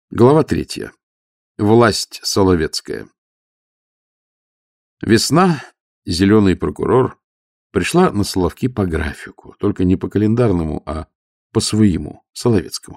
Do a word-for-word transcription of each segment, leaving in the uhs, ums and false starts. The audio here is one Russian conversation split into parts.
Глава третья. Власть Соловецкая. Весна, зеленый прокурор, пришла на Соловки по графику, только не по календарному, а по своему, Соловецкому.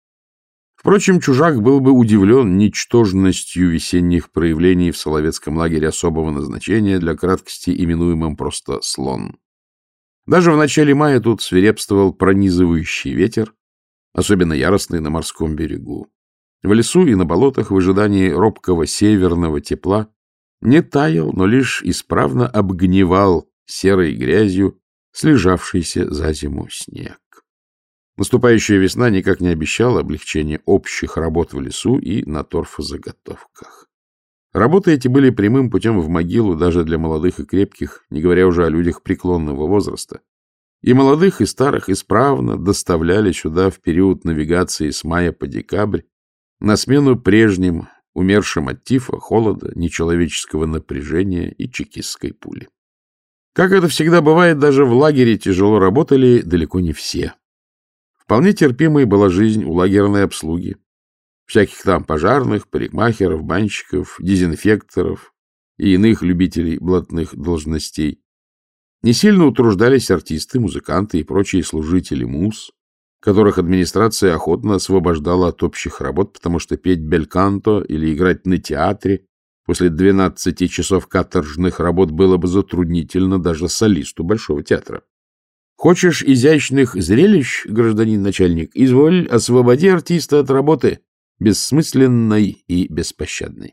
Впрочем, чужак был бы удивлен ничтожностью весенних проявлений в Соловецком лагере особого назначения, для краткости именуемым просто «слон». Даже в начале мая тут свирепствовал пронизывающий ветер, особенно яростный на морском берегу. В лесу и на болотах в ожидании робкого северного тепла не таял, но лишь исправно обгнивал серой грязью слежавшийся за зиму снег. Наступающая весна никак не обещала облегчения общих работ в лесу и на торфозаготовках. Работы эти были прямым путем в могилу даже для молодых и крепких, не говоря уже о людях преклонного возраста. И молодых, и старых исправно доставляли сюда в период навигации с мая по декабрь, на смену прежним, умершим от тифа, холода, нечеловеческого напряжения и чекистской пули. Как это всегда бывает, даже в лагере тяжело работали далеко не все. Вполне терпимой была жизнь у лагерной обслуги. Всяких там пожарных, парикмахеров, банщиков, дезинфекторов и иных любителей блатных должностей. Не сильно утруждались артисты, музыканты и прочие служители муз, которых администрация охотно освобождала от общих работ, потому что петь бельканто или играть на театре после двенадцати часов каторжных работ было бы затруднительно даже солисту Большого театра. Хочешь изящных зрелищ, гражданин начальник, изволь, освободи артиста от работы, бессмысленной и беспощадной.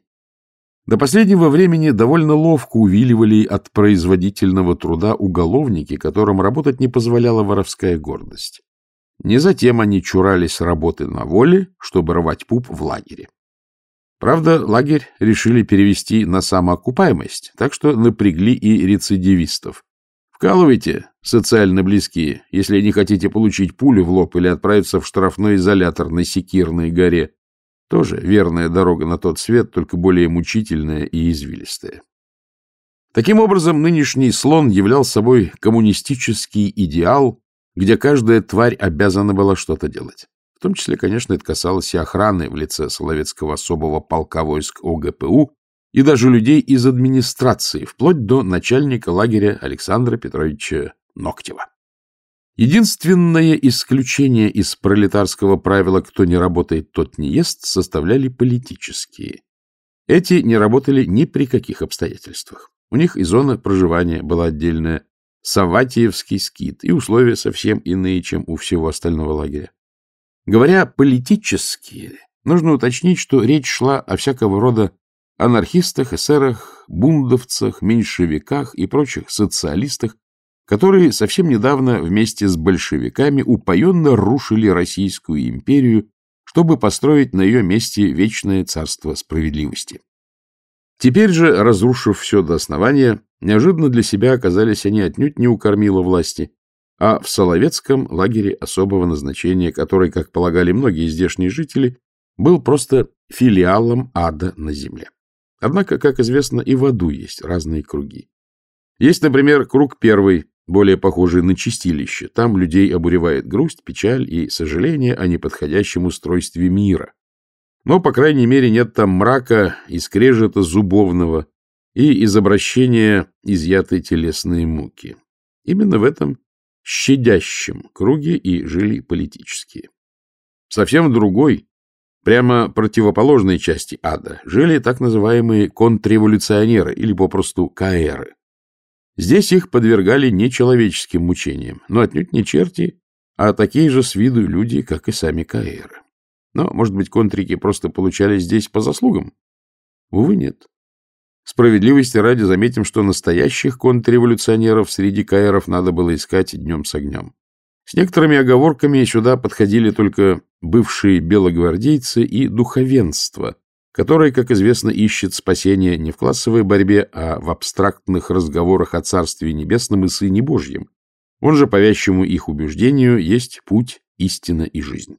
До последнего времени довольно ловко увиливали от производительного труда уголовники, которым работать не позволяла воровская гордость. Не затем они чурались работы на воле, чтобы рвать пуп в лагере. Правда, лагерь решили перевести на самоокупаемость, так что напрягли и рецидивистов. Вкалывайте, социально близкие, если не хотите получить пулю в лоб или отправиться в штрафной изолятор на Секирной горе. Тоже верная дорога на тот свет, только более мучительная и извилистая. Таким образом, нынешний слон являл собой коммунистический идеал, где каждая тварь обязана была что-то делать. В том числе, конечно, это касалось и охраны в лице Соловецкого особого полка войск ОГПУ и даже людей из администрации, вплоть до начальника лагеря Александра Петровича Ноктева. Единственное исключение из пролетарского правила «кто не работает, тот не ест» составляли политические. Эти не работали ни при каких обстоятельствах. У них и зона проживания была отдельная, Саватиевский скит, и условия совсем иные, чем у всего остального лагеря. Говоря политические, нужно уточнить, что речь шла о всякого рода анархистах, эсерах, бундовцах, меньшевиках и прочих социалистах, которые совсем недавно вместе с большевиками упоенно рушили Российскую империю, чтобы построить на ее месте вечное царство справедливости. Теперь же, разрушив все до основания, неожиданно для себя оказались они отнюдь не у кормила власти, а в Соловецком лагере особого назначения, который, как полагали многие здешние жители, был просто филиалом ада на земле. Однако, как известно, и в аду есть разные круги. Есть, например, круг первый, более похожий на чистилище. Там людей обуревает грусть, печаль и сожаление о неподходящем устройстве мира. Но, по крайней мере, нет там мрака и скрежета зубовного и из обращения изъятой телесные муки. Именно в этом щадящем круге и жили политические. Совсем в другой, прямо противоположной части ада жили так называемые контрреволюционеры или попросту каэры. Здесь их подвергали нечеловеческим мучениям, но отнюдь не черти, а такие же с виду люди, как и сами каэры. Но, может быть, контрики просто получали здесь по заслугам? Увы, нет. Справедливости ради заметим, что настоящих контрреволюционеров среди каэров надо было искать днем с огнем. С некоторыми оговорками сюда подходили только бывшие белогвардейцы и духовенство, которое, как известно, ищет спасение не в классовой борьбе, а в абстрактных разговорах о Царстве Небесном и Сыне Божьем. Он же, по вящему их убеждению, есть путь, истина и жизнь.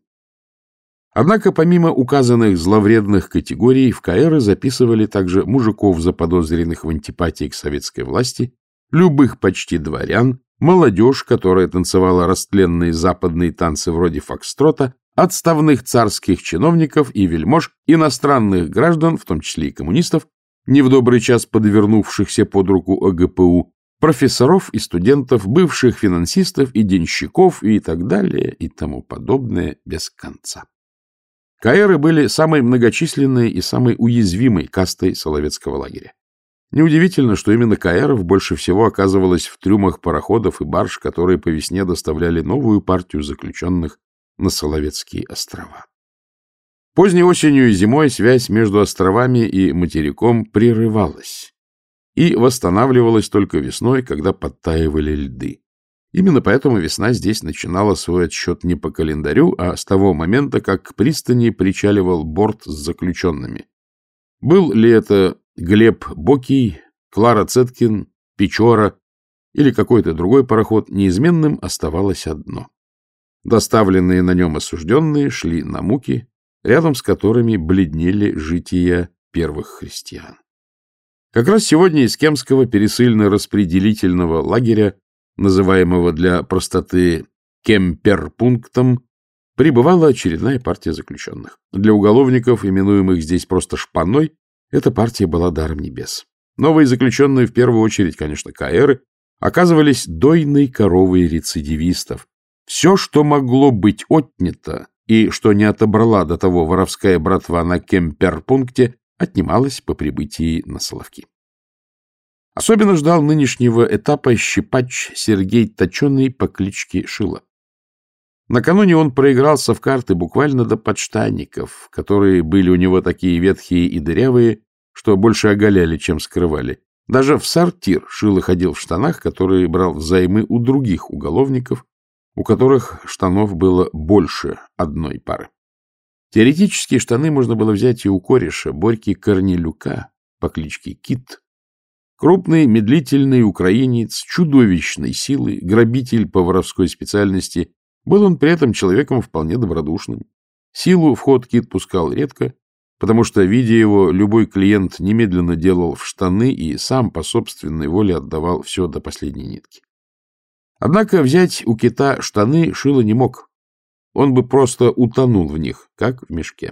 Однако, помимо указанных зловредных категорий, в каэры записывали также мужиков, заподозренных в антипатии к советской власти, любых почти дворян, молодежь, которая танцевала растленные западные танцы вроде фокстрота, отставных царских чиновников и вельмож, иностранных граждан, в том числе и коммунистов, не в добрый час подвернувшихся под руку о гэ пэ у, профессоров и студентов, бывших финансистов и денщиков и так далее и тому подобное без конца. Каэры были самой многочисленной и самой уязвимой кастой соловецкого лагеря. Неудивительно, что именно каэров больше всего оказывалось в трюмах пароходов и барж, которые по весне доставляли новую партию заключенных на Соловецкие острова. Поздней осенью и зимой связь между островами и материком прерывалась и восстанавливалась только весной, когда подтаивали льды. Именно поэтому весна здесь начинала свой отсчет не по календарю, а с того момента, как к пристани причаливал борт с заключенными. Был ли это Глеб Бокий, Клара Цеткин, Печора или какой-то другой пароход, неизменным оставалось одно. Доставленные на нем осужденные шли на муки, рядом с которыми бледнели жития первых христиан. Как раз сегодня из Кемского пересыльно-распределительного лагеря, называемого для простоты кемперпунктом, прибывала очередная партия заключенных. Для уголовников, именуемых здесь просто шпаной, эта партия была даром небес. Новые заключенные, в первую очередь, конечно, каэры, оказывались дойной коровой рецидивистов. Все, что могло быть отнято и что не отобрала до того воровская братва на кемперпункте, отнималось по прибытии на Соловки. Особенно ждал нынешнего этапа щипач Сергей Точеный по кличке Шила. Накануне он проигрался в карты буквально до подштанников, которые были у него такие ветхие и дырявые, что больше оголяли, чем скрывали. Даже в сортир Шила ходил в штанах, которые брал взаймы у других уголовников, у которых штанов было больше одной пары. Теоретически штаны можно было взять и у кореша Борьки Корнелюка по кличке Кит. Крупный, медлительный украинец, чудовищной силы, грабитель по воровской специальности, был он при этом человеком вполне добродушным. Силу в ход Кит пускал редко, потому что, видя его, любой клиент немедленно делал в штаны и сам по собственной воле отдавал все до последней нитки. Однако взять у Кита штаны Шила не мог. Он бы просто утонул в них, как в мешке.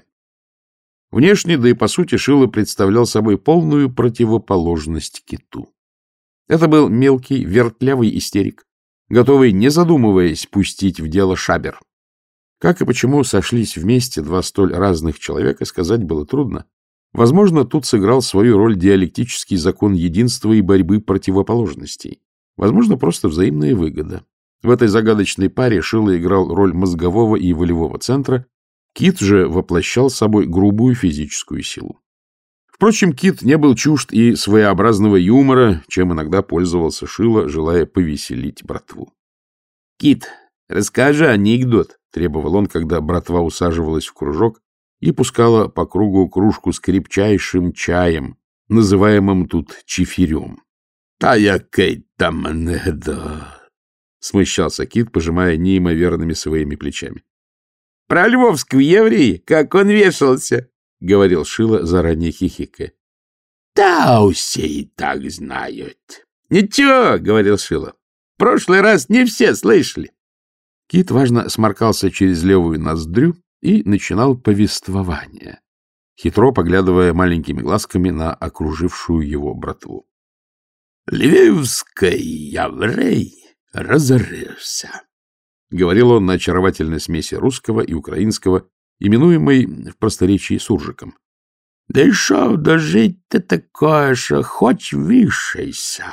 Внешне, да и по сути, Шила представлял собой полную противоположность Киту. Это был мелкий, вертлявый истерик, готовый, не задумываясь, пустить в дело шабер. Как и почему сошлись вместе два столь разных человека, сказать было трудно. Возможно, тут сыграл свою роль диалектический закон единства и борьбы противоположностей. Возможно, просто взаимная выгода. В этой загадочной паре Шила играл роль мозгового и волевого центра, Кит же воплощал собой грубую физическую силу. Впрочем, Кит не был чужд и своеобразного юмора, чем иногда пользовался Шила, желая повеселить братву. — Кит, расскажи анекдот, — требовал он, когда братва усаживалась в кружок и пускала по кругу кружку с крепчайшим чаем, называемым тут чифирем. — Та який там анекдот! — смущался Кит, пожимая неимоверными своими плечами. — Про львовского еврея, как он вешался, — говорил Шила, заранее хихикая. — Да, все и так знают. — Ничего, — говорил Шила, — в прошлый раз не все слышали. Кит важно сморкался через левую ноздрю и начинал повествование, хитро поглядывая маленькими глазками на окружившую его братву. — Львовский еврей разорился, — говорил он на очаровательной смеси русского и украинского, именуемой в просторечии суржиком. — Да и шо дожить-то такое, что хоть вишайся.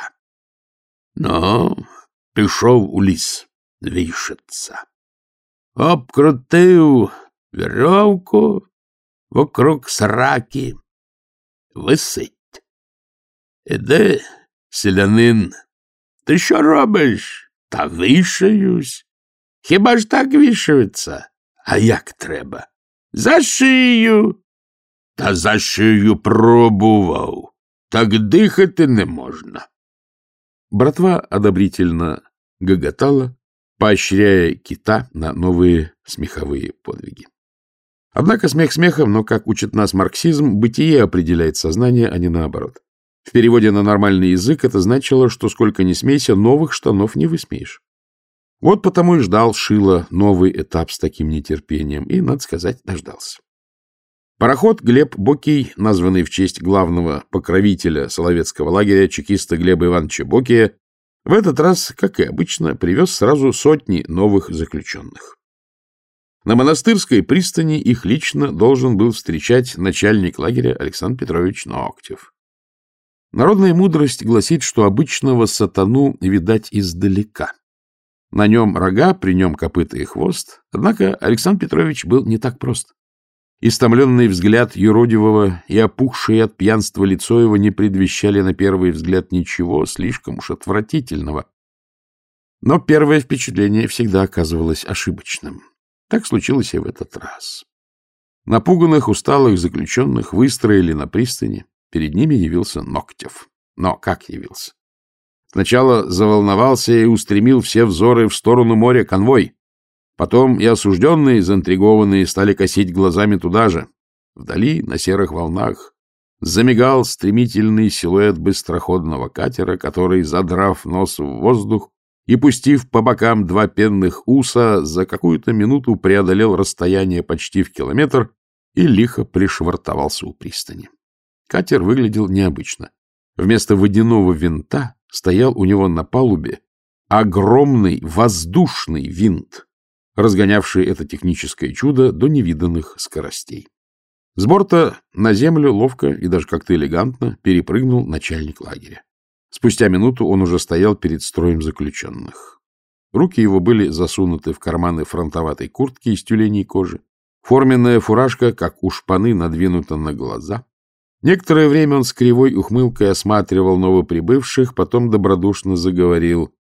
Ну, пішов у ліс вішаться. Обкрутив веревку вокруг сраки. Висить. Іде селянин. Ти що робиш? Та вішаюсь. Хіба ж так вішаються? А як треба? За шию. Та за шию пробував. Так дихати не можна. Братва одобрительно гоготала, поощряя Кита на новые смеховые подвиги. Однако смех смехом, но, как учит нас марксизм, бытие определяет сознание, а не наоборот. В переводе на нормальный язык это значило, что сколько ни смейся, новых штанов не высмеешь. Вот потому и ждал Шило новый этап с таким нетерпением, и, надо сказать, дождался. Пароход «Глеб Бокий», названный в честь главного покровителя Соловецкого лагеря чекиста Глеба Ивановича Бокия, в этот раз, как и обычно, привез сразу сотни новых заключенных. На Монастырской пристани их лично должен был встречать начальник лагеря Александр Петрович Ноктев. Народная мудрость гласит, что обычного сатану видать издалека. На нем рога, при нем копыта и хвост, однако Александр Петрович был не так прост. Истомленный взгляд юродивого и опухшее от пьянства лицо его не предвещали на первый взгляд ничего слишком уж отвратительного. Но первое впечатление всегда оказывалось ошибочным. Так случилось и в этот раз. Напуганных, усталых заключенных выстроили на пристани. Перед ними явился Ноктев. Но как явился? Сначала заволновался и устремил все взоры в сторону моря конвой. Потом и осужденные, заинтригованные, стали косить глазами туда же. Вдали, на серых волнах, замигал стремительный силуэт быстроходного катера, который, задрав нос в воздух и пустив по бокам два пенных уса, за какую-то минуту преодолел расстояние почти в километр и лихо пришвартовался у пристани. Катер выглядел необычно. Вместо водяного винта стоял у него на палубе огромный воздушный винт, разгонявший это техническое чудо до невиданных скоростей. С борта на землю ловко и даже как-то элегантно перепрыгнул начальник лагеря. Спустя минуту он уже стоял перед строем заключенных. Руки его были засунуты в карманы фронтоватой куртки из тюленей кожи. Форменная фуражка, как у шпаны, надвинута на глаза. Некоторое время он с кривой ухмылкой осматривал новоприбывших, потом добродушно заговорил.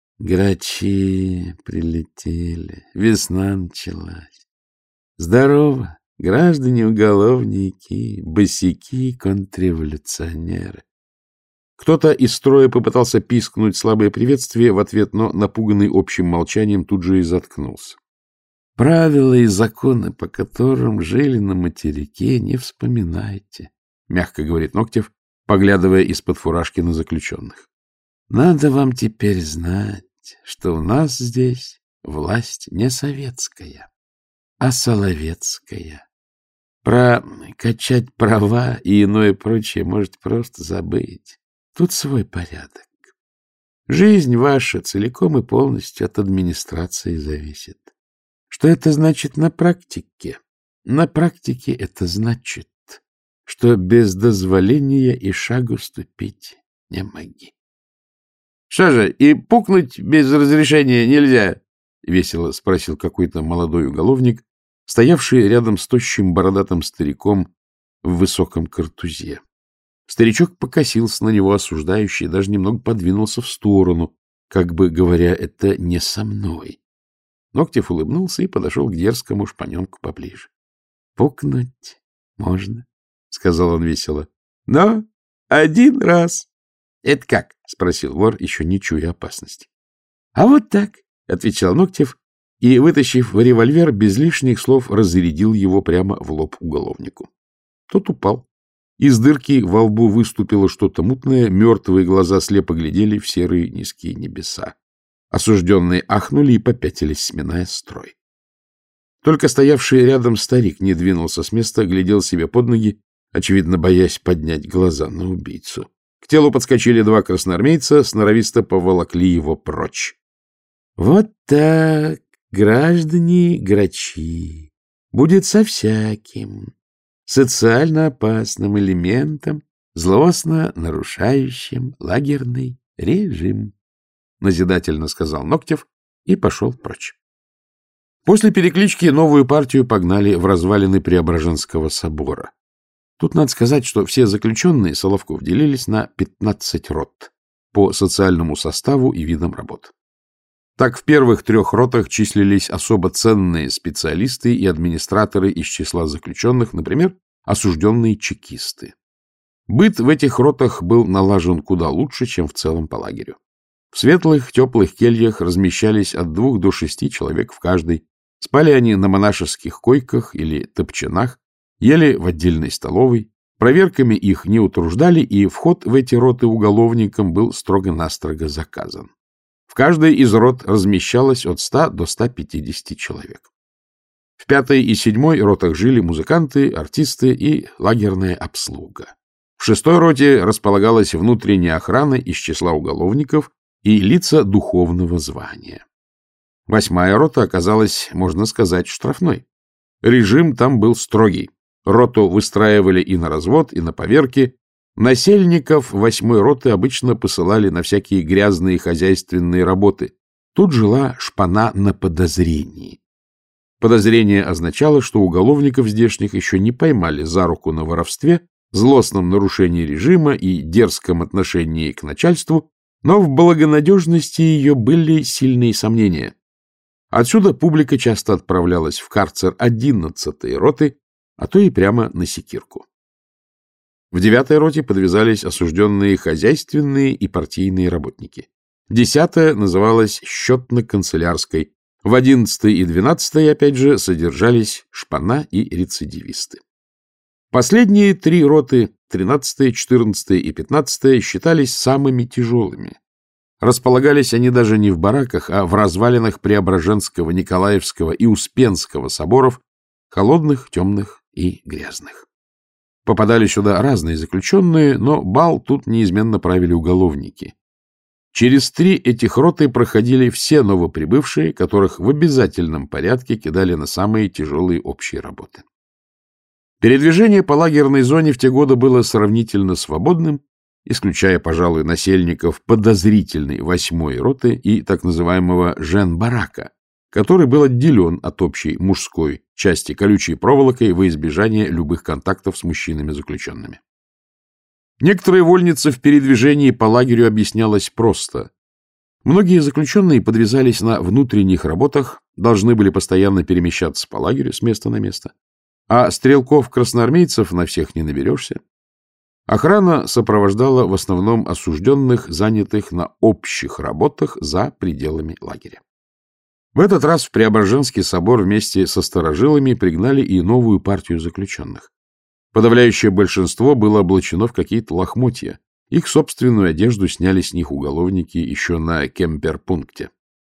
Грачи прилетели, весна началась. Здорово, граждане-уголовники, босяки, контрреволюционеры. Кто-то из строя попытался пискнуть слабое приветствие в ответ, но, напуганный общим молчанием, тут же и заткнулся. Правила и законы, по которым жили на материке, не вспоминайте, — мягко говорит Ноктев, поглядывая из-под фуражки на заключенных. Надо вам теперь знать, что у нас здесь власть не советская, а соловецкая. Про качать права и иное прочее можете просто забыть. Тут свой порядок. Жизнь ваша целиком и полностью от администрации зависит. Что это значит на практике? На практике это значит, что без дозволения и шагу ступить не моги. — Что же, и пукнуть без разрешения нельзя? — весело спросил какой-то молодой уголовник, стоявший рядом с тощим бородатым стариком в высоком картузе. Старичок покосился на него осуждающий и даже немного подвинулся в сторону, как бы говоря, это не со мной. Ноктев улыбнулся и подошел к дерзкому шпаненку поближе. — Пукнуть можно, — сказал он весело. — Но один раз. — Это как? — спросил вор, еще не чуя опасности. — А вот так, — отвечал Ноктев и, вытащив револьвер, без лишних слов разрядил его прямо в лоб уголовнику. Тот упал. Из дырки во лбу выступило что-то мутное, мертвые глаза слепо глядели в серые низкие небеса. Осужденные ахнули и попятились, сминая строй. Только стоявший рядом старик не двинулся с места, глядел себе под ноги, очевидно, боясь поднять глаза на убийцу. К телу подскочили два красноармейца, сноровисто поволокли его прочь. — Вот так, граждане грачи, будет со всяким социально опасным элементом, злостно нарушающим лагерный режим, — назидательно сказал Ноктев и пошел прочь. После переклички новую партию погнали в развалины Преображенского собора. Тут надо сказать, что все заключенные Соловков делились на пятнадцать рот по социальному составу и видам работ. Так, в первых трех ротах числились особо ценные специалисты и администраторы из числа заключенных, например, осужденные чекисты. Быт в этих ротах был налажен куда лучше, чем в целом по лагерю. В светлых, теплых кельях размещались от двух до шести человек в каждой. Спали они на монашеских койках или топчанах, ели в отдельной столовой. Проверками их не утруждали, и вход в эти роты уголовникам был строго-настрого заказан. В каждой из рот размещалось от ста до ста пятидесяти человек. В пятой и седьмой ротах жили музыканты, артисты и лагерная обслуга. В шестой роте располагалась внутренняя охрана из числа уголовников и лица духовного звания. Восьмая рота оказалась, можно сказать, штрафной. Режим там был строгий. Роту выстраивали и на развод, и на поверки. Насельников восьмой роты обычно посылали на всякие грязные хозяйственные работы. Тут жила шпана на подозрении. Подозрение означало, что уголовников здешних еще не поймали за руку на воровстве, злостном нарушении режима и дерзком отношении к начальству, но в благонадежности ее были сильные сомнения. Отсюда публика часто отправлялась в карцер одиннадцатой роты, а то и прямо на секирку. В девятой роте подвязались осужденные хозяйственные и партийные работники. Десятая называлась счетно-канцелярской. В одиннадцатой и двенадцатой, опять же, содержались шпана и рецидивисты. Последние три роты, тринадцатая, четырнадцатая и пятнадцатая, считались самыми тяжелыми. Располагались они даже не в бараках, а в развалинах Преображенского, Николаевского и Успенского соборов, холодных, темных и грязных. Попадали сюда разные заключенные, но бал тут неизменно правили уголовники. Через три этих роты проходили все новоприбывшие, которых в обязательном порядке кидали на самые тяжелые общие работы. Передвижение по лагерной зоне в те годы было сравнительно свободным, исключая, пожалуй, насельников подозрительной восьмой роты и так называемого жен-барака, который был отделен от общей мужской части колючей проволокой во избежание любых контактов с мужчинами-заключенными. Некоторые вольницы в передвижении по лагерю объяснялось просто. Многие заключенные подвязались на внутренних работах, должны были постоянно перемещаться по лагерю с места на место, а стрелков-красноармейцев на всех не наберешься. Охрана сопровождала в основном осужденных, занятых на общих работах за пределами лагеря. В этот раз в Преображенский собор вместе со старожилами пригнали и новую партию заключенных. Подавляющее большинство было облачено в какие-то лохмотья. Их собственную одежду сняли с них уголовники еще на кемперпункте.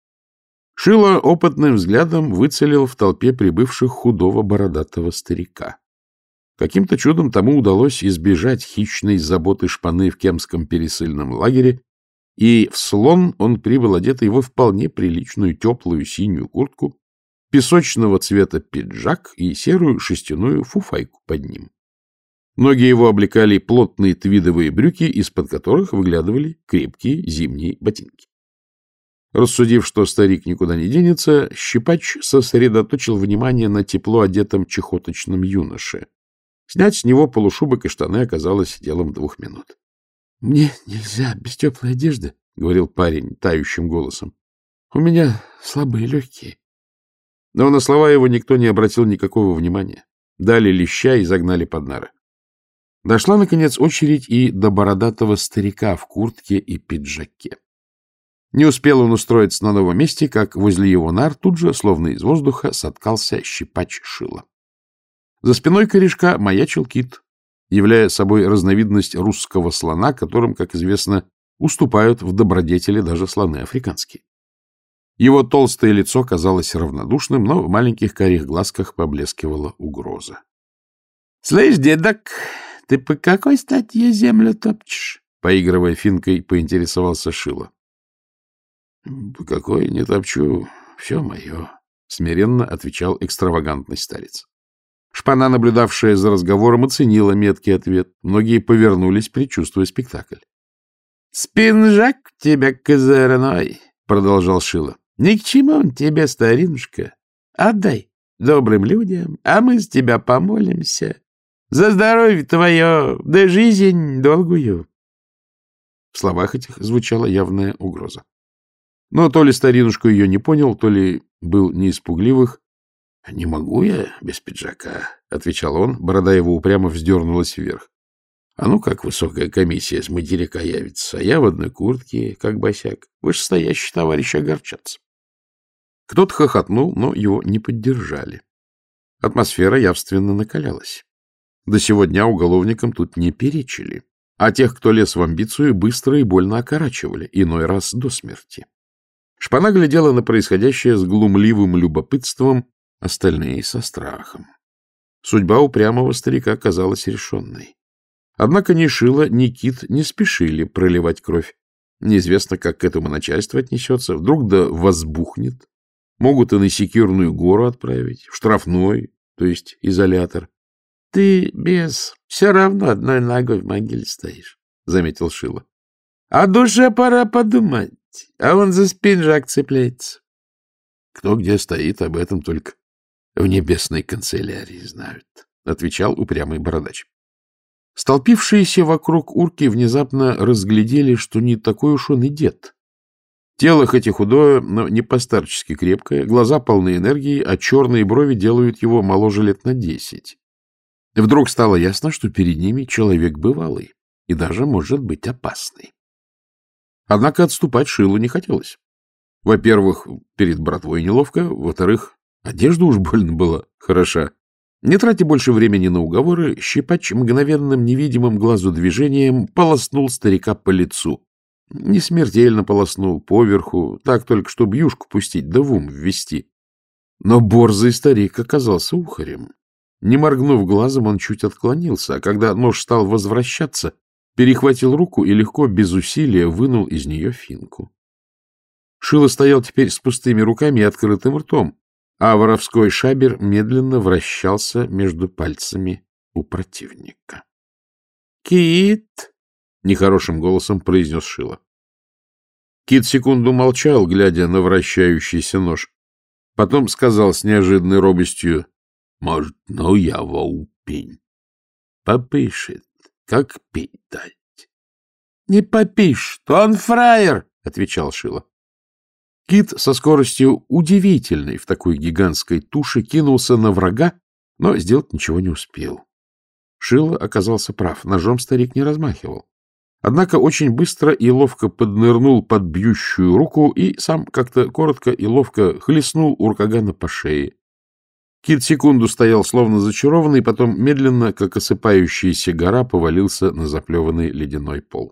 Шило опытным взглядом выцелил в толпе прибывших худого бородатого старика. Каким-то чудом тому удалось избежать хищной заботы шпаны в кемском пересыльном лагере, и в Слон он прибыл одетый во вполне приличную теплую синюю куртку, песочного цвета пиджак и серую шерстяную фуфайку под ним. Ноги его облекали плотные твидовые брюки, из-под которых выглядывали крепкие зимние ботинки. Рассудив, что старик никуда не денется, Щипач сосредоточил внимание на тепло одетом чехоточном юноше. Снять с него полушубок и штаны оказалось делом двух минут. — Мне нельзя без теплой одежды, — говорил парень тающим голосом. — У меня слабые легкие. Но на слова его никто не обратил никакого внимания. Дали леща и загнали под нары. Дошла, наконец, очередь и до бородатого старика в куртке и пиджаке. Не успел он устроиться на новом месте, как возле его нар тут же, словно из воздуха, соткался Щипач Шило. За спиной корешка маячил кит, являя собой разновидность русского слона, которым, как известно, уступают в добродетели даже слоны африканские. Его толстое лицо казалось равнодушным, но в маленьких карих глазках поблескивала угроза. — Слышь, дедок, ты по какой статье землю топчешь? — поигрывая финкой, поинтересовался Шило. — По какой не топчу, все мое, — смиренно отвечал экстравагантный старец. Шпана, наблюдавшая за разговором, оценила меткий ответ. Многие повернулись, предчувствуя спектакль. — Спинжак тебя козырной, — продолжал Шило. — Ни к чему он тебе, старинушка. Отдай добрым людям, а мы с тебя помолимся. За здоровье твое, да жизнь долгую. В словах этих звучала явная угроза. Но то ли старинушка ее не понял, то ли был не из пугливых. — Не могу я без пиджака, — отвечал он. Борода его упрямо вздернулась вверх. — А ну как высокая комиссия с материка явится, а я в одной куртке, как босяк. Вышестоящий товарищ огорчатся. Кто-то хохотнул, но его не поддержали. Атмосфера явственно накалялась. До сего дня уголовникам тут не перечили, а тех, кто лез в амбицию, быстро и больно окорачивали, иной раз до смерти. Шпана глядела на происходящее с глумливым любопытством, остальные со страхом. Судьба упрямого старика казалась решенной. Однако ни Шила, ни Кит не спешили проливать кровь. Неизвестно, как к этому начальство отнесется. Вдруг да возбухнет. Могут и на Секирную гору отправить, в штрафной, то есть изолятор. — Ты, бес, все равно одной ногой в могиле стоишь, — заметил Шила. — А душе пора подумать, а он за спинжак цепляется. Кто где стоит, об этом только в небесной канцелярии знают, — отвечал упрямый бородач. Столпившиеся вокруг урки внезапно разглядели, что не такой уж он и дед. Тело хоть и худое, но не по-старчески крепкое, глаза полны энергии, а черные брови делают его моложе лет на десять. Вдруг стало ясно, что перед ними человек бывалый и даже, может быть, опасный. Однако отступать Шилу не хотелось. Во-первых, перед братвой неловко, во-вторых, одежда уж больно была хороша. Не тратя больше времени на уговоры, Щипач мгновенным невидимым глазу движением полоснул старика по лицу. Не смертельно полоснул, поверху, так только, чтобы юшку пустить, да в ум ввести. Но борзый старик оказался ухарем. Не моргнув глазом, он чуть отклонился, а когда нож стал возвращаться, перехватил руку и легко, без усилия, вынул из нее финку. Шило стоял теперь с пустыми руками и открытым ртом, а воровской шабер медленно вращался между пальцами у противника. — Кит! — нехорошим голосом произнес Шило. Кит секунду молчал, глядя на вращающийся нож. Потом сказал с неожиданной робостью: — Может, ну я воупень. Попишет, как пить дать. — Не попишет, он фраер, — отвечал Шило. Кит со скоростью удивительной в такой гигантской туше кинулся на врага, но сделать ничего не успел. Шило оказался прав, ножом старик не размахивал. Однако очень быстро и ловко поднырнул под бьющую руку и сам как-то коротко и ловко хлестнул уркагана по шее. Кит секунду стоял словно зачарованный, потом медленно, как осыпающаяся гора, повалился на заплеванный ледяной пол.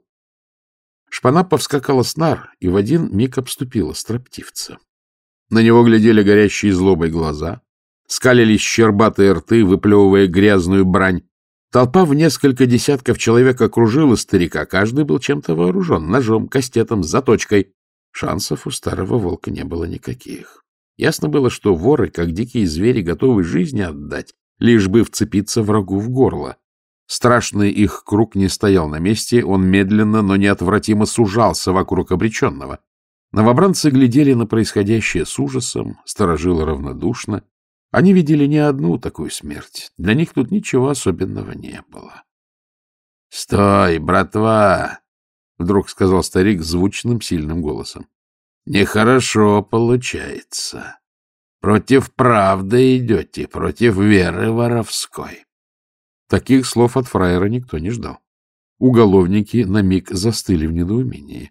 Шпана повскакала с нар и в один миг обступила строптивца. На него глядели горящие злобой глаза, скалились щербатые рты, выплевывая грязную брань. Толпа в несколько десятков человек окружила старика, каждый был чем-то вооружен — ножом, кастетом, заточкой. Шансов у старого волка не было никаких. Ясно было, что воры, как дикие звери, готовы жизни отдать, лишь бы вцепиться врагу в горло. Страшный их круг не стоял на месте, он медленно, но неотвратимо сужался вокруг обреченного. Новобранцы глядели на происходящее с ужасом, сторожило равнодушно. Они видели не одну такую смерть. Для них тут ничего особенного не было. — Стой, братва! — вдруг сказал старик звучным, сильным голосом. — Нехорошо получается. Против правды идете, против веры воровской. Таких слов от фраера никто не ждал. Уголовники на миг застыли в недоумении.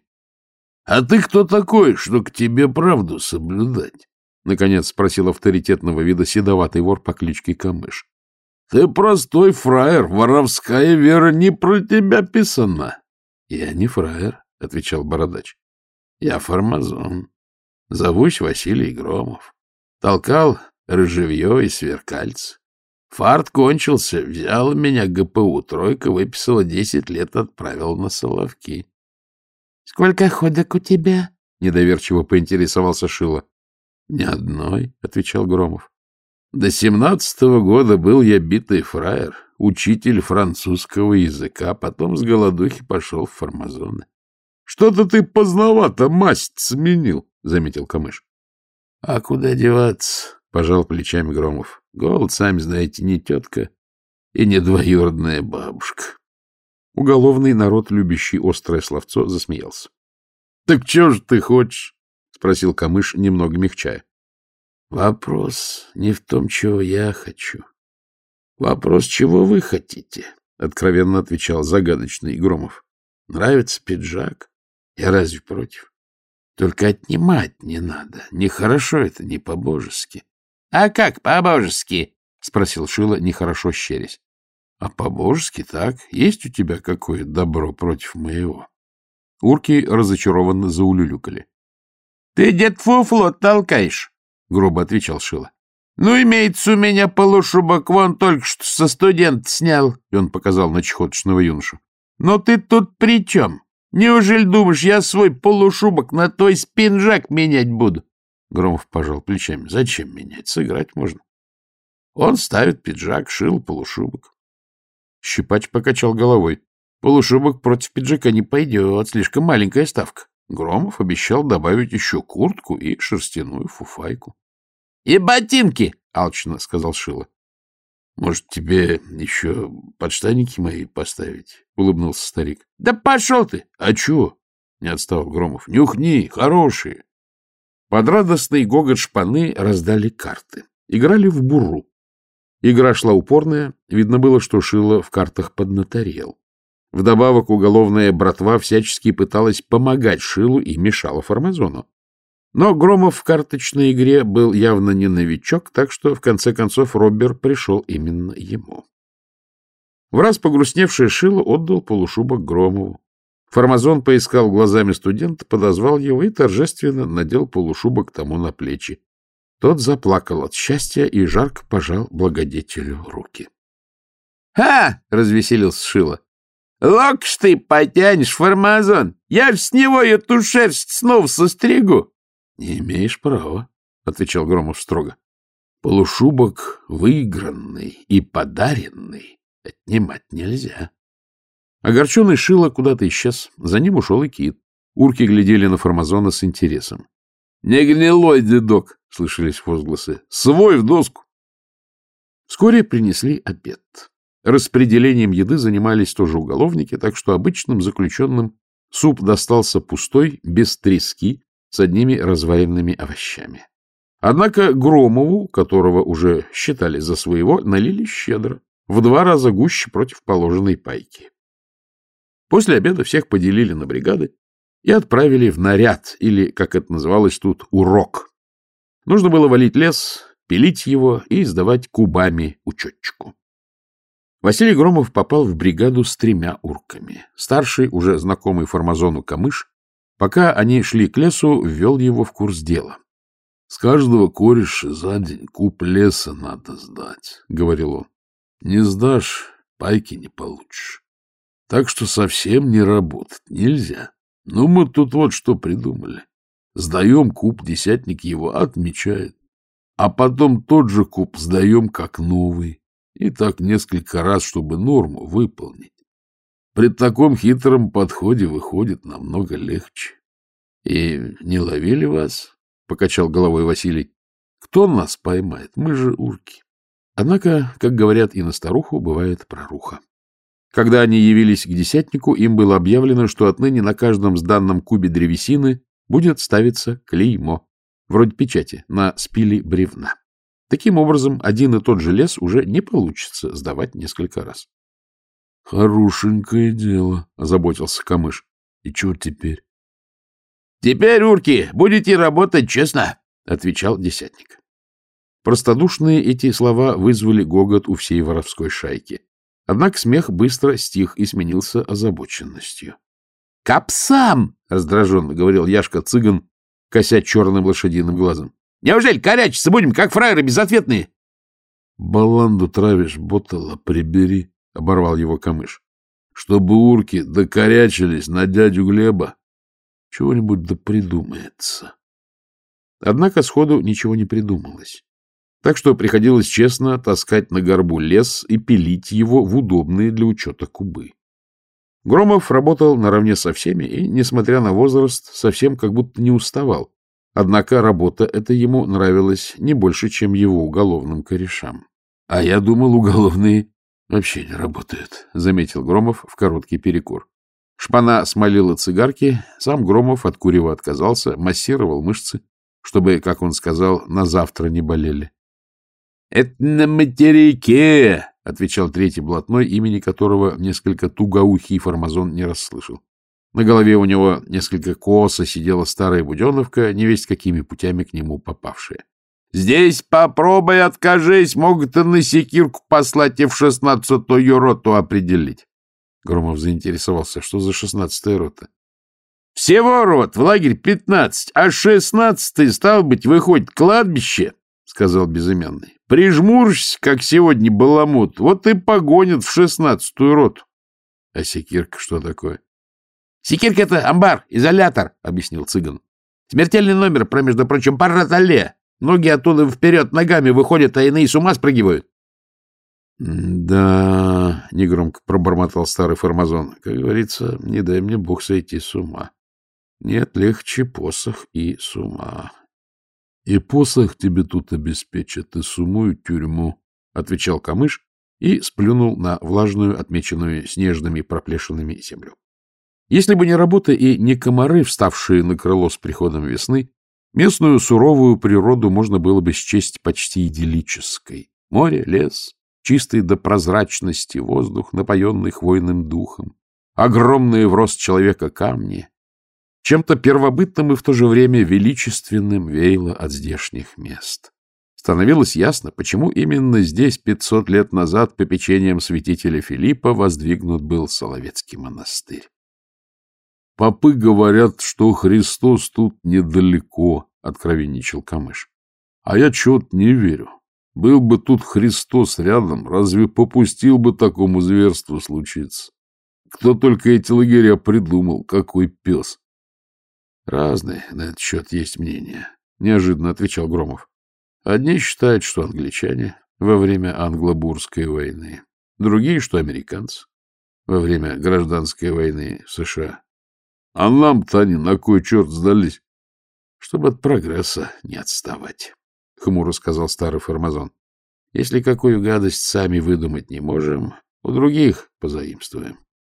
— А ты кто такой, что к тебе правду соблюдать? — наконец спросил авторитетного вида седоватый вор по кличке Камыш. — Ты простой фраер, воровская вера не про тебя писана. — Я не фраер, — отвечал бородач. — Я фармазон. Зовусь Василий Громов. Толкал рыжевье и сверкальц. Фарт кончился, взял меня ГПУ, тройка выписала десять лет, отправил на Соловки. — Сколько ходок у тебя? — недоверчиво поинтересовался Шило. — Ни одной, — отвечал Громов. — До семнадцатого года был я битый фраер, учитель французского языка, потом с голодухи пошел в фармазоны. — Что-то ты поздновато масть сменил, — заметил Камыш. — А куда деваться? — пожал плечами Громов. — Голод, сами знаете, не тетка и не двоюродная бабушка. Уголовный народ, любящий острое словцо, засмеялся. — Так чего же ты хочешь? — спросил Камыш, немного мягчая. — Вопрос не в том, чего я хочу. Вопрос, чего вы хотите, — откровенно отвечал загадочный Громов. — Нравится пиджак? Я разве против? Только отнимать не надо. Нехорошо это, не по-божески. — А как по-божески? — спросил Шило, нехорошо щерясь. — А по-божески так. Есть у тебя какое добро против моего? Урки разочарованно заулюлюкали. — Ты, дед, фуфло толкаешь, — грубо отвечал Шила. — Ну, имеется у меня полушубок, вон только что со студента снял, — и он показал на чехоточного юношу. — Но ты тут при чем? Неужели думаешь, я свой полушубок на твой спинжак менять буду? Громов пожал плечами. — Зачем менять? Сыграть можно. Он ставит пиджак, Шил полушубок. Щипач покачал головой. Полушубок против пиджака не пойдет, слишком маленькая ставка. Громов обещал добавить еще куртку и шерстяную фуфайку. — И ботинки, — алчно сказал Шила. — Может, тебе еще подштанники мои поставить? — улыбнулся старик. — Да пошел ты! — А чего? — не отстал Громов. — Нюхни, хорошие. Под радостный гогот шпаны раздали карты. Играли в буру. Игра шла упорная, видно было, что Шило в картах поднаторел. Вдобавок уголовная братва всячески пыталась помогать Шилу и мешала Формазону. Но Громов в карточной игре был явно не новичок, так что, в конце концов, Роббер пришел именно ему. Враз погрустневший Шило отдал полушубок Громову. Формазон поискал глазами студента, подозвал его и торжественно надел полушубок тому на плечи. Тот заплакал от счастья и жарко пожал благодетелю руки. — Ха! — развеселился Шило. — Локш ты потянешь, Формазон! Я ж с него эту шерсть снова состригу! — Не имеешь права, — отвечал Громов строго. — Полушубок выигранный и подаренный отнимать нельзя. Огорченный Шило куда-то исчез. За ним ушел и Кит. Урки глядели на Формазона с интересом. — Не гнилой дедок! — слышались возгласы. — Свой в доску! Вскоре принесли обед. Распределением еды занимались тоже уголовники, так что обычным заключенным суп достался пустой, без трески, с одними разваренными овощами. Однако Громову, которого уже считали за своего, налили щедро, в два раза гуще против положенной пайки. После обеда всех поделили на бригады и отправили в наряд, или, как это называлось тут, урок. Нужно было валить лес, пилить его и сдавать кубами учетчику. Василий Громов попал в бригаду с тремя урками. Старший, уже знакомый Формазону Камыш, пока они шли к лесу, ввел его в курс дела. — С каждого кореша за день куб леса надо сдать, — говорил он. — Не сдашь, пайки не получишь. Так что совсем не работать нельзя. Ну, мы тут вот что придумали. Сдаем куб, десятник его отмечает. А потом тот же куб сдаем как новый. И так несколько раз, чтобы норму выполнить. При таком хитром подходе выходит намного легче. — И не ловили вас? — покачал головой Василий. — Кто нас поймает? Мы же урки. Однако, как говорят, и на старуху бывает проруха. Когда они явились к десятнику, им было объявлено, что отныне на каждом сданном кубе древесины будет ставиться клеймо, вроде печати, на спиле бревна. Таким образом, один и тот же лес уже не получится сдавать несколько раз. — Хорошенькое дело, — озаботился Камыш. — И что теперь? — Теперь, урки, будете работать честно, — отвечал десятник. Простодушные эти слова вызвали гогот у всей воровской шайки. Однако смех быстро стих и сменился озабоченностью. — Капсам! — раздраженно говорил Яшка-цыган, кося черным лошадиным глазом. — Неужели корячиться будем, как фраеры безответные? — Баланду травишь, ботала, прибери, — оборвал его Камыш. — Чтобы урки докорячились на дядю Глеба. Чего-нибудь да придумается. Однако сходу ничего не придумалось. Так что приходилось честно таскать на горбу лес и пилить его в удобные для учета кубы. Громов работал наравне со всеми и, несмотря на возраст, совсем как будто не уставал. Однако работа эта ему нравилась не больше, чем его уголовным корешам. — А я думал, уголовные вообще не работают, — заметил Громов в короткий перекур. Шпана смолила цигарки, сам Громов от курева отказался, массировал мышцы, чтобы, как он сказал, на завтра не болели. — Это на материке, — отвечал третий блатной, имени которого несколько тугоухий Формазон не расслышал. На голове у него несколько косо сидела старая буденовка, невесть какими путями к нему попавшая. — Здесь попробуй откажись, могут и на секирку послать и в шестнадцатую роту определить. Громов заинтересовался, что за шестнадцатая рота. Всего рот в лагерь пятнадцать, а шестнадцатый, стал быть, выходит кладбище, — сказал безымянный. Прижмуришься, как сегодня баламут, вот и погонят в шестнадцатую роту. — А секирка что такое? — Секирка — это амбар, изолятор, — объяснил цыган. — Смертельный номер, про, между прочим, паратале. Ноги оттуда вперед ногами выходят, а иные с ума спрыгивают. — Да, — негромко пробормотал старый фармазон, — как говорится, не дай мне бог сойти с ума. Нет, легче посох и с ума. — И посох тебе тут обеспечат, и суму, и тюрьму, — отвечал Камыш и сплюнул на влажную, отмеченную снежными проплешинами землю. Если бы не работа и не комары, вставшие на крыло с приходом весны, местную суровую природу можно было бы счесть почти идиллической. Море, лес, чистый до прозрачности воздух, напоенный хвойным духом, огромные в рост человека камни. Чем-то первобытным и в то же время величественным веяло от здешних мест. Становилось ясно, почему именно здесь пятьсот лет назад попечением святителя Филиппа воздвигнут был Соловецкий монастырь. — Попы говорят, что Христос тут недалеко, — откровенничал Камыш. — А я чего-то не верю. Был бы тут Христос рядом, разве попустил бы такому зверству случиться? Кто только эти лагеря придумал, какой пес! — Разные на этот счет есть мнения, — неожиданно отвечал Громов. Одни считают, что англичане во время англо-бурской войны, другие, что американцы во время гражданской войны в США. А нам-то они на кой черт сдались? Чтобы от прогресса не отставать, — хмуро сказал старый фармазон. Если какую гадость сами выдумать не можем, у других позаимствуем.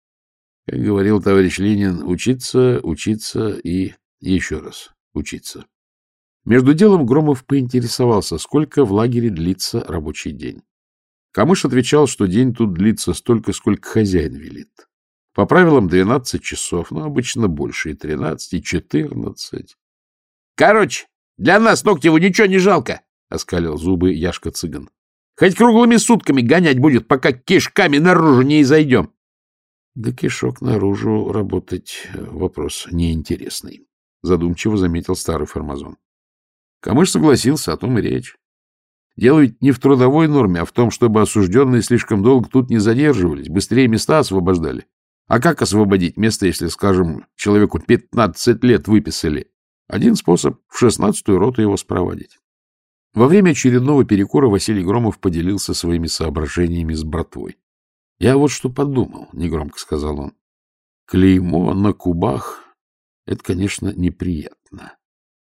Как говорил товарищ Ленин, учиться, учиться и еще раз учиться. Между делом Громов поинтересовался, сколько в лагере длится рабочий день. Камыш отвечал, что день тут длится столько, сколько хозяин велит. По правилам двенадцать часов, но обычно больше, и тринадцать, и четырнадцать. — Короче, для нас Ногтеву ничего не жалко, — оскалил зубы Яшка-цыган. — Хоть круглыми сутками гонять будет, пока кишками наружу не изойдем. — Да кишок наружу работать вопрос неинтересный, — задумчиво заметил старый фармазон. Камыш согласился, о том и речь. Дело ведь не в трудовой норме, а в том, чтобы осужденные слишком долго тут не задерживались, быстрее места освобождали. А как освободить место, если, скажем, человеку пятнадцать лет выписали? Один способ — в шестнадцатую роту его спровадить. Во время очередного перекура Василий Громов поделился своими соображениями с братвой. — Я вот что подумал, — негромко сказал он. — Клеймо на кубах — это, конечно, неприятно.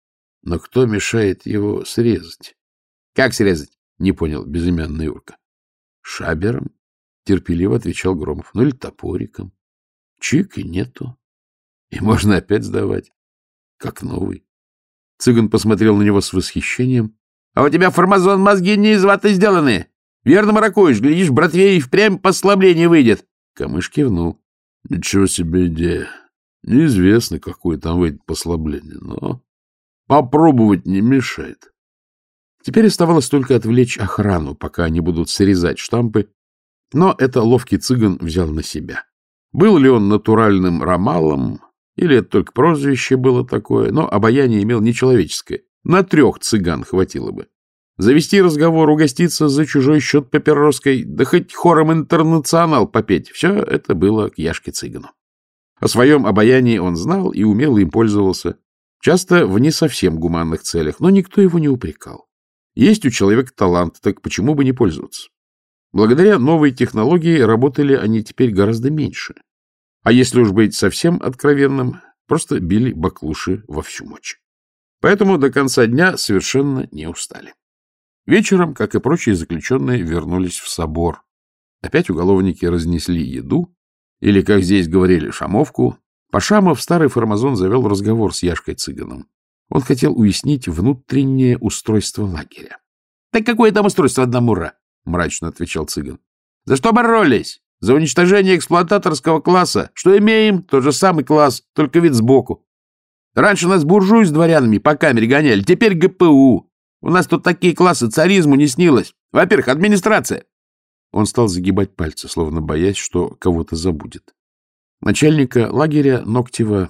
Но кто мешает его срезать? — Как срезать? — не понял безымянный Юрка. — Шабером, — терпеливо отвечал Громов. — Ну или топориком. Чик и нету. И можно опять сдавать, как новый. Цыган посмотрел на него с восхищением. — А у тебя, фармазон, мозги не из ваты сделаны. Верно маракуешь, глядишь, братве и впрямь послабление выйдет. Камыш кивнул. — Ничего себе идея. Неизвестно, какое там выйдет послабление, но попробовать не мешает. Теперь оставалось только отвлечь охрану, пока они будут срезать штампы, но это ловкий цыган взял на себя. Был ли он натуральным ромалом, или это только прозвище было такое, но обаяние имел нечеловеческое. На трех цыган хватило бы. Завести разговор, угоститься за чужой счет папироской, да хоть хором «Интернационал» попеть — все это было к Яшке-цыгану. О своем обаянии он знал и умело им пользовался, часто в не совсем гуманных целях, но никто его не упрекал. Есть у человека талант, так почему бы не пользоваться? Благодаря новой технологии работали они теперь гораздо меньше. А если уж быть совсем откровенным, просто били баклуши во всю мощь. Поэтому до конца дня совершенно не устали. Вечером, как и прочие заключенные, вернулись в собор. Опять уголовники разнесли еду, или, как здесь говорили, шамовку. Пашамов, старый фармазон, завел разговор с Яшкой-цыганом. Он хотел уяснить внутреннее устройство лагеря. — Да какое там устройство, одна мура? — мрачно отвечал цыган. — За что боролись? За уничтожение эксплуататорского класса. Что имеем? Тот же самый класс, только вид сбоку. Раньше нас буржуи с дворянами по камере гоняли, теперь ГПУ. У нас тут такие классы, царизму не снилось. Во-первых, администрация. Он стал загибать пальцы, словно боясь, что кого-то забудет. Начальника лагеря Ногтева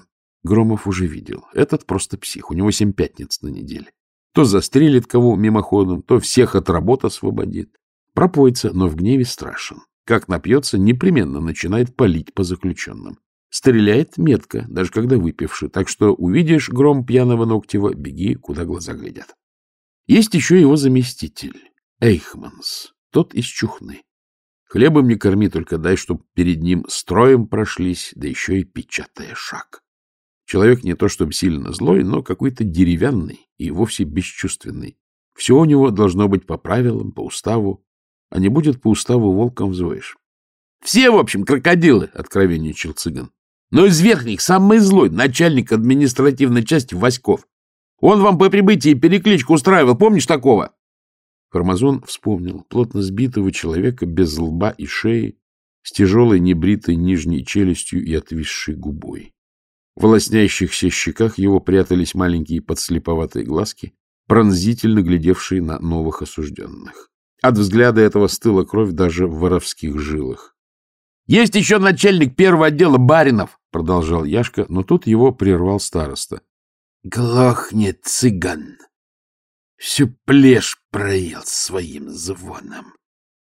Громов уже видел. Этот просто псих, у него семь пятниц на неделе. То застрелит кого мимоходом, то всех от работы освободит. Пропойца, но в гневе страшен. Как напьется, непременно начинает палить по заключенным. Стреляет метко, даже когда выпивший. Так что увидишь гром пьяного Ногтева, беги, куда глаза глядят. Есть еще его заместитель, Эйхманс, тот из Чухны. Хлебом не корми, только дай, чтоб перед ним строем прошлись, да еще и печатая шаг. Человек не то чтобы сильно злой, но какой-то деревянный и вовсе бесчувственный. Все у него должно быть по правилам, по уставу, а не будет по уставу волком взвоишь. — Все, в общем, крокодилы, — откровенничал Цыган. — Но из верхних самый злой, начальник административной части Васьков. Он вам по прибытии перекличку устраивал, помнишь такого? Формазон вспомнил плотно сбитого человека без лба и шеи, с тяжелой небритой нижней челюстью и отвисшей губой. В лоснящихся щеках его прятались маленькие подслеповатые глазки, пронзительно глядевшие на новых осужденных. От взгляда этого стыла кровь даже в воровских жилах. — Есть еще начальник первого отдела Баринов, — продолжал Яшка, но тут его прервал староста. — Глохни, цыган! Всю плешь проел своим звоном.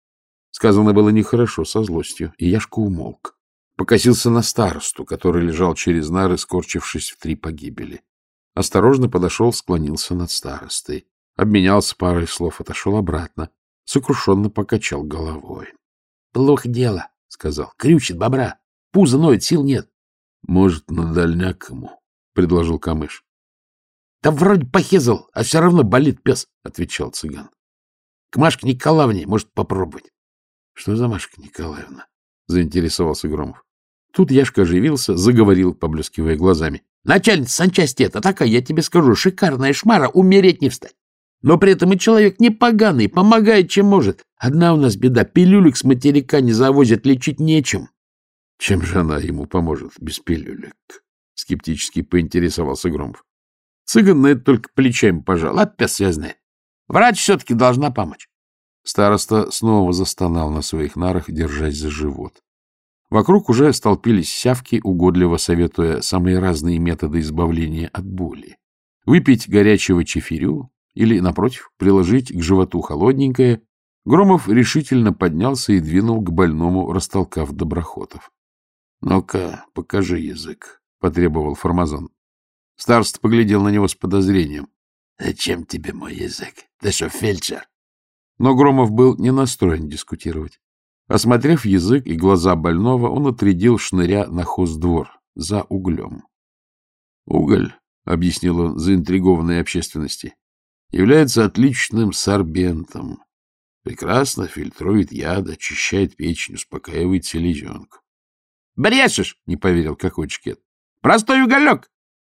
Сказано было нехорошо, со злостью, и Яшка умолк. Покосился на старосту, который лежал через нары, скорчившись в три погибели. Осторожно подошел, склонился над старостой. Обменялся парой слов, отошел обратно. Сокрушенно покачал головой. — Плохо дело, — сказал. — Крючит бобра. Пузо ноет, сил нет. — Может, на дальняк ему, — предложил Камыш. — Да вроде похезал, а все равно болит пес, — отвечал Цыган. — К Машке Николаевне, может, попробовать. — Что за Машка Николаевна? — заинтересовался Громов. Тут Яшка оживился, заговорил, поблескивая глазами. — Начальница санчасти это такая, я тебе скажу, шикарная шмара, умереть не встать. Но при этом и человек непоганый, помогает, чем может. Одна у нас беда, пилюлек с материка не завозят, лечить нечем. — Чем же она ему поможет без пилюлек? — скептически поинтересовался Громов. Цыган на это только плечами пожал. А пес я знает. Врач все-таки должна помочь. Староста снова застонал на своих нарах, держась за живот. Вокруг уже столпились сявки, угодливо советуя самые разные методы избавления от боли. Выпить горячего чефирю или, напротив, приложить к животу холодненькое. Громов решительно поднялся и двинул к больному, растолкав доброхотов. — Ну-ка, покажи язык, — потребовал Формазон. Староста поглядел на него с подозрением. — Зачем тебе мой язык? Ты что, фельдшер? Но Громов был не настроен дискутировать. Осмотрев язык и глаза больного, он отрядил шныря на хоздвор за углем. — Уголь, — объяснил он заинтригованной общественности, — является отличным сорбентом. Прекрасно фильтрует яд, очищает печень, успокаивает селезенку. — Брешешь, — не поверил Кокочкет. — Простой уголек.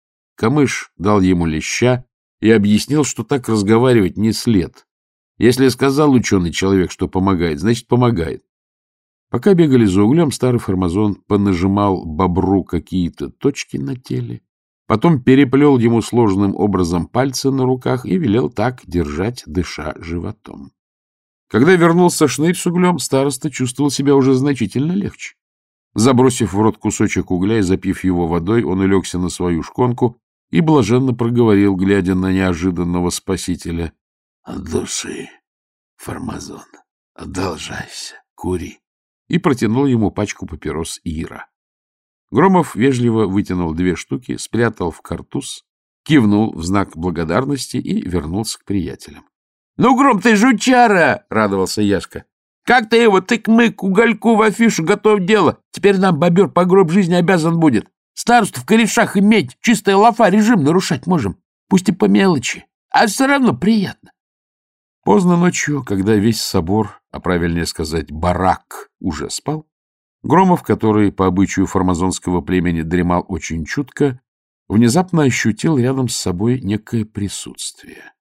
Камыш дал ему леща и объяснил, что так разговаривать не след. Если сказал ученый человек, что помогает, значит, помогает. Пока бегали за углем, старый Формазон понажимал бобру какие-то точки на теле, потом переплел ему сложным образом пальцы на руках и велел так держать, дыша животом. Когда вернулся шнырь с углем, староста чувствовал себя уже значительно легче. Забросив в рот кусочек угля и запив его водой, он улегся на свою шконку и блаженно проговорил, глядя на неожиданного спасителя. — От души, Формазон, одолжайся, кури. И протянул ему пачку папирос Ира. Громов вежливо вытянул две штуки, спрятал в картуз, кивнул в знак благодарности и вернулся к приятелям. — Ну, Гром, ты жучара! — радовался Яшка. — Как ты его тык-мык, угольку в афишу готов дело? Теперь нам бобер по гроб жизни обязан будет. Старосту в корешах иметь, чистая лафа, режим нарушать можем. Пусть и по мелочи, а все равно приятно. Поздно ночью, когда весь собор, а правильнее сказать барак, уже спал, Громов, который по обычаю формазонского племени дремал очень чутко, внезапно ощутил рядом с собой некое присутствие.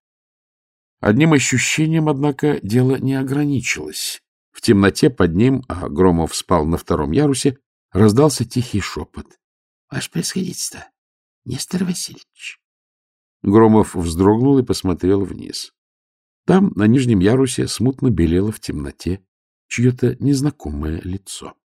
Одним ощущением, однако, дело не ограничилось. В темноте под ним, а Громов спал на втором ярусе, раздался тихий шепот. — Ваше происходительство, Нестор Васильевич. Громов вздрогнул и посмотрел вниз. Там, на нижнем ярусе, смутно белело в темноте чье-то незнакомое лицо.